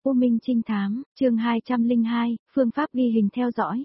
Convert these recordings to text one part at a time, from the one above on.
U Minh Trinh Thám, chương 202, phương pháp ghi hình theo dõi.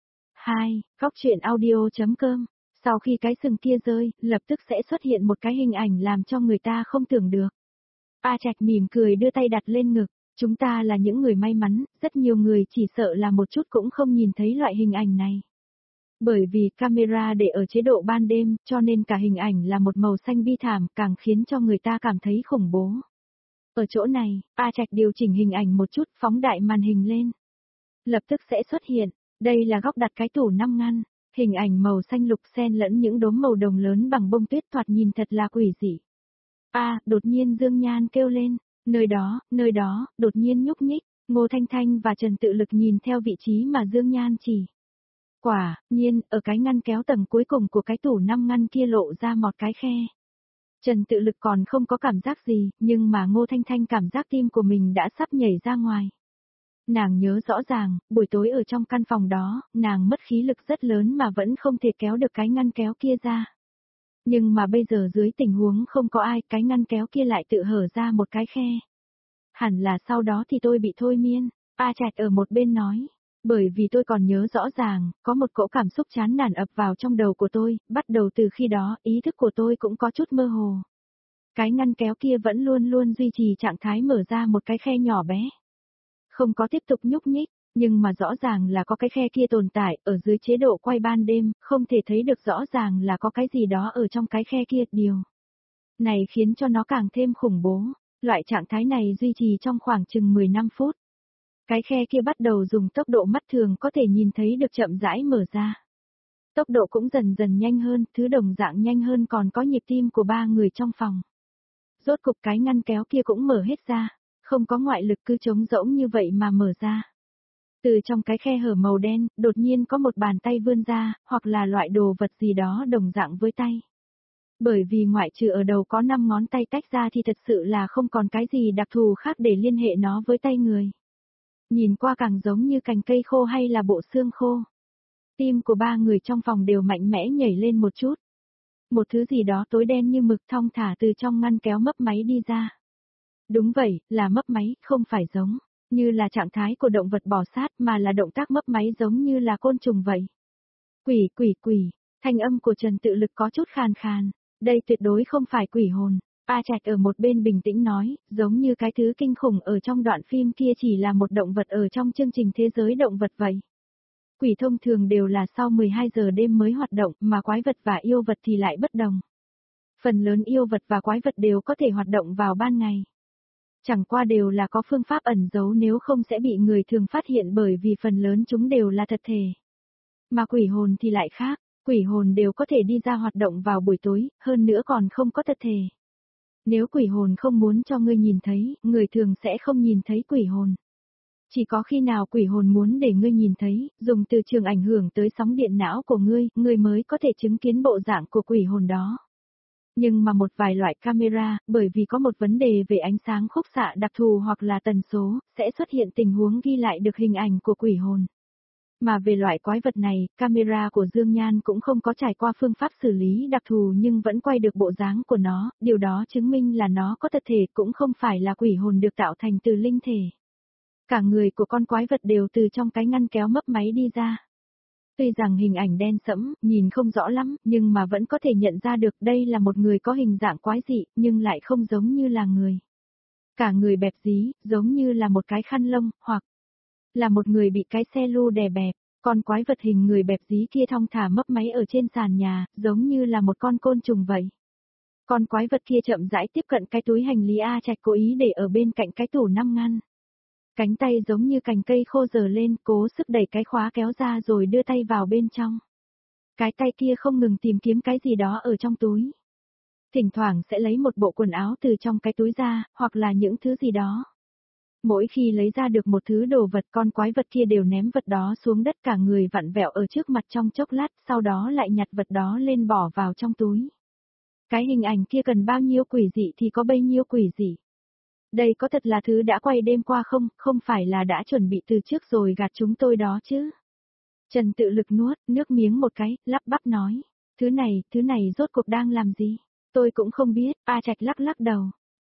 2. Góc truyện audio.com. Sau khi cái sừng kia rơi, lập tức sẽ xuất hiện một cái hình ảnh làm cho người ta không tưởng được. A Trạch mỉm cười đưa tay đặt lên ngực, chúng ta là những người may mắn, rất nhiều người chỉ sợ là một chút cũng không nhìn thấy loại hình ảnh này. Bởi vì camera để ở chế độ ban đêm, cho nên cả hình ảnh là một màu xanh bi thảm, càng khiến cho người ta cảm thấy khủng bố. Ở chỗ này, A Trạch điều chỉnh hình ảnh một chút, phóng đại màn hình lên. Lập tức sẽ xuất hiện, đây là góc đặt cái tủ 5 ngăn, hình ảnh màu xanh lục xen lẫn những đốm màu đồng lớn bằng bông tuyết thoạt nhìn thật là quỷ dị. Đột nhiên Dương Nhan kêu lên, nơi đó, đột nhiên nhúc nhích, Ngô Thanh Thanh và Trần Tự Lực nhìn theo vị trí mà Dương Nhan chỉ. Quả nhiên, ở cái ngăn kéo tầng cuối cùng của cái tủ 5 ngăn kia lộ ra một cái khe. Trần Tự Lực còn không có cảm giác gì, nhưng mà Ngô Thanh Thanh cảm giác tim của mình đã sắp nhảy ra ngoài. Nàng nhớ rõ ràng, buổi tối ở trong căn phòng đó, nàng mất khí lực rất lớn mà vẫn không thể kéo được cái ngăn kéo kia ra. Nhưng mà bây giờ dưới tình huống không có ai, cái ngăn kéo kia lại tự hở ra một cái khe. Hẳn là sau đó thì tôi bị thôi miên, A Trạch ở một bên nói. Bởi vì tôi còn nhớ rõ ràng, có một cỗ cảm xúc chán nản ập vào trong đầu của tôi, bắt đầu từ khi đó, ý thức của tôi cũng có chút mơ hồ. Cái ngăn kéo kia vẫn luôn luôn duy trì trạng thái mở ra một cái khe nhỏ bé. Không có tiếp tục nhúc nhích, nhưng mà rõ ràng là có cái khe kia tồn tại, ở dưới chế độ quay ban đêm, không thể thấy được rõ ràng là có cái gì đó ở trong cái khe kia, điều này khiến cho nó càng thêm khủng bố. Loại trạng thái này duy trì trong khoảng chừng 15 phút. Cái khe kia bắt đầu dùng tốc độ mắt thường có thể nhìn thấy được chậm rãi mở ra. Tốc độ cũng dần dần nhanh hơn, thứ đồng dạng nhanh hơn còn có nhịp tim của 3 người trong phòng. Rốt cục cái ngăn kéo kia cũng mở hết ra, không có ngoại lực cứ trống rỗng như vậy mà mở ra. Từ trong cái khe hở màu đen, đột nhiên có một bàn tay vươn ra, hoặc là loại đồ vật gì đó đồng dạng với tay. Bởi vì ngoại trừ ở đầu có 5 ngón tay tách ra thì thật sự là không còn cái gì đặc thù khác để liên hệ nó với tay người. Nhìn qua càng giống như cành cây khô hay là bộ xương khô. Tim của 3 người trong phòng đều mạnh mẽ nhảy lên một chút. Một thứ gì đó tối đen như mực thong thả từ trong ngăn kéo mấp máy đi ra. Đúng vậy, là mấp máy, không phải giống như là trạng thái của động vật bò sát mà là động tác mấp máy giống như là côn trùng vậy. Quỷ, thanh âm của Trần Tự Lực có chút khàn khàn, đây tuyệt đối không phải quỷ hồn. A Trạch ở một bên bình tĩnh nói, giống như cái thứ kinh khủng ở trong đoạn phim kia chỉ là một động vật ở trong chương trình thế giới động vật vậy. Quỷ thông thường đều là sau 12 giờ đêm mới hoạt động, mà quái vật và yêu vật thì lại bất đồng. Phần lớn yêu vật và quái vật đều có thể hoạt động vào ban ngày. Chẳng qua đều là có phương pháp ẩn giấu, nếu không sẽ bị người thường phát hiện, bởi vì phần lớn chúng đều là thật thể. Mà quỷ hồn thì lại khác, quỷ hồn đều có thể đi ra hoạt động vào buổi tối, hơn nữa còn không có thật thể. Nếu quỷ hồn không muốn cho ngươi nhìn thấy, người thường sẽ không nhìn thấy quỷ hồn. Chỉ có khi nào quỷ hồn muốn để ngươi nhìn thấy, dùng từ trường ảnh hưởng tới sóng điện não của ngươi mới có thể chứng kiến bộ dạng của quỷ hồn đó. Nhưng mà một vài loại camera, bởi vì có một vấn đề về ánh sáng khúc xạ đặc thù hoặc là tần số, sẽ xuất hiện tình huống ghi lại được hình ảnh của quỷ hồn. Mà về loại quái vật này, camera của Dương Nhan cũng không có trải qua phương pháp xử lý đặc thù nhưng vẫn quay được bộ dáng của nó, điều đó chứng minh là nó có thật thể, cũng không phải là quỷ hồn được tạo thành từ linh thể. Cả người của con quái vật đều từ trong cái ngăn kéo mấp máy đi ra. Tuy rằng hình ảnh đen sẫm, nhìn không rõ lắm, nhưng mà vẫn có thể nhận ra được đây là một người có hình dạng quái dị, nhưng lại không giống như là người. Cả người bẹp dí, giống như là một cái khăn lông, hoặc là một người bị cái xe lu đè bẹp. Con quái vật hình người bẹp dí kia thong thả mấp máy ở trên sàn nhà, giống như là một con côn trùng vậy. Con quái vật kia chậm rãi tiếp cận cái túi hành lý A Trạch cố ý để ở bên cạnh cái tủ 5 ngăn. Cánh tay giống như cành cây khô giở lên, cố sức đẩy cái khóa kéo ra rồi đưa tay vào bên trong. Cái tay kia không ngừng tìm kiếm cái gì đó ở trong túi. Thỉnh thoảng sẽ lấy một bộ quần áo từ trong cái túi ra, hoặc là những thứ gì đó. Mỗi khi lấy ra được một thứ đồ vật, con quái vật kia đều ném vật đó xuống đất, cả người vặn vẹo ở trước mặt trong chốc lát, sau đó lại nhặt vật đó lên bỏ vào trong túi. Cái hình ảnh kia cần bao nhiêu quỷ dị thì có bấy nhiêu quỷ dị. Đây có thật là thứ đã quay đêm qua không, không phải là đã chuẩn bị từ trước rồi gạt chúng tôi đó chứ. Trần Tự Lực nuốt nước miếng một cái, lắp bắp nói. Thứ này rốt cuộc đang làm gì? Tôi cũng không biết. A Trạch lắc lắc đầu.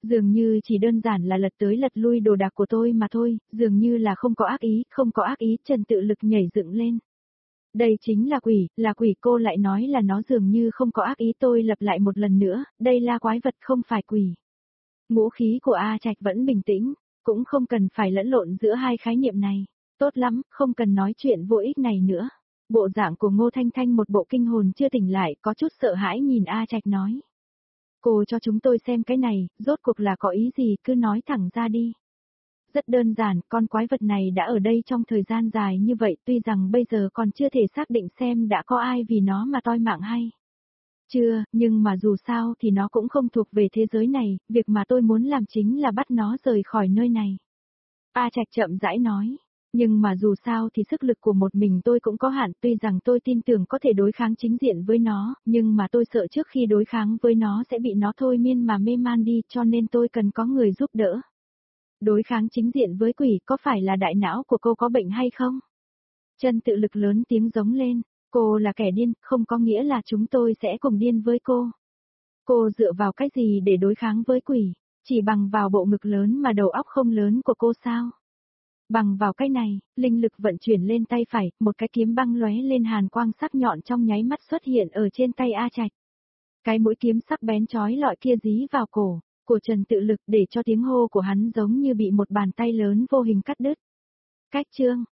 Dường như chỉ đơn giản là lật tới lật lui đồ đạc của tôi mà thôi, dường như là không có ác ý, không có ác ý, Trần Tự Lực nhảy dựng lên. Đây chính là quỷ cô lại nói là nó dường như không có ác ý, tôi lặp lại một lần nữa, đây là quái vật không phải quỷ. Ngũ khí của A Trạch vẫn bình tĩnh, cũng không cần phải lẫn lộn giữa hai khái niệm này. Tốt lắm, không cần nói chuyện vô ích này nữa. Bộ dạng của Ngô Thanh Thanh một bộ kinh hồn chưa tỉnh lại, có chút sợ hãi nhìn A Trạch nói. Cô cho chúng tôi xem cái này, rốt cuộc là có ý gì, cứ nói thẳng ra đi. Rất đơn giản, con quái vật này đã ở đây trong thời gian dài như vậy, tuy rằng bây giờ còn chưa thể xác định xem đã có ai vì nó mà toi mạng hay. Chưa, nhưng mà dù sao thì nó cũng không thuộc về thế giới này, việc mà tôi muốn làm chính là bắt nó rời khỏi nơi này. A Trạch chậm rãi nói, nhưng mà dù sao thì sức lực của một mình tôi cũng có hạn, tuy rằng tôi tin tưởng có thể đối kháng chính diện với nó, nhưng mà tôi sợ trước khi đối kháng với nó sẽ bị nó thôi miên mà mê man đi, cho nên tôi cần có người giúp đỡ. Đối kháng chính diện với quỷ có phải là đại não của cô có bệnh hay không? Trần Tự Lực lớn tiếng giống lên, cô là kẻ điên, không có nghĩa là chúng tôi sẽ cùng điên với cô. Cô dựa vào cái gì để đối kháng với quỷ, chỉ bằng vào bộ ngực lớn mà đầu óc không lớn của cô sao? Bằng vào cái này, linh lực vận chuyển lên tay phải, một cái kiếm băng lóe lên hàn quang sắc nhọn trong nháy mắt xuất hiện ở trên tay A Trạch. Cái mũi kiếm sắc bén chói lọi kia dí vào cổ của Trần Tự Lực để cho tiếng hô của hắn giống như bị một bàn tay lớn vô hình cắt đứt. Cách chương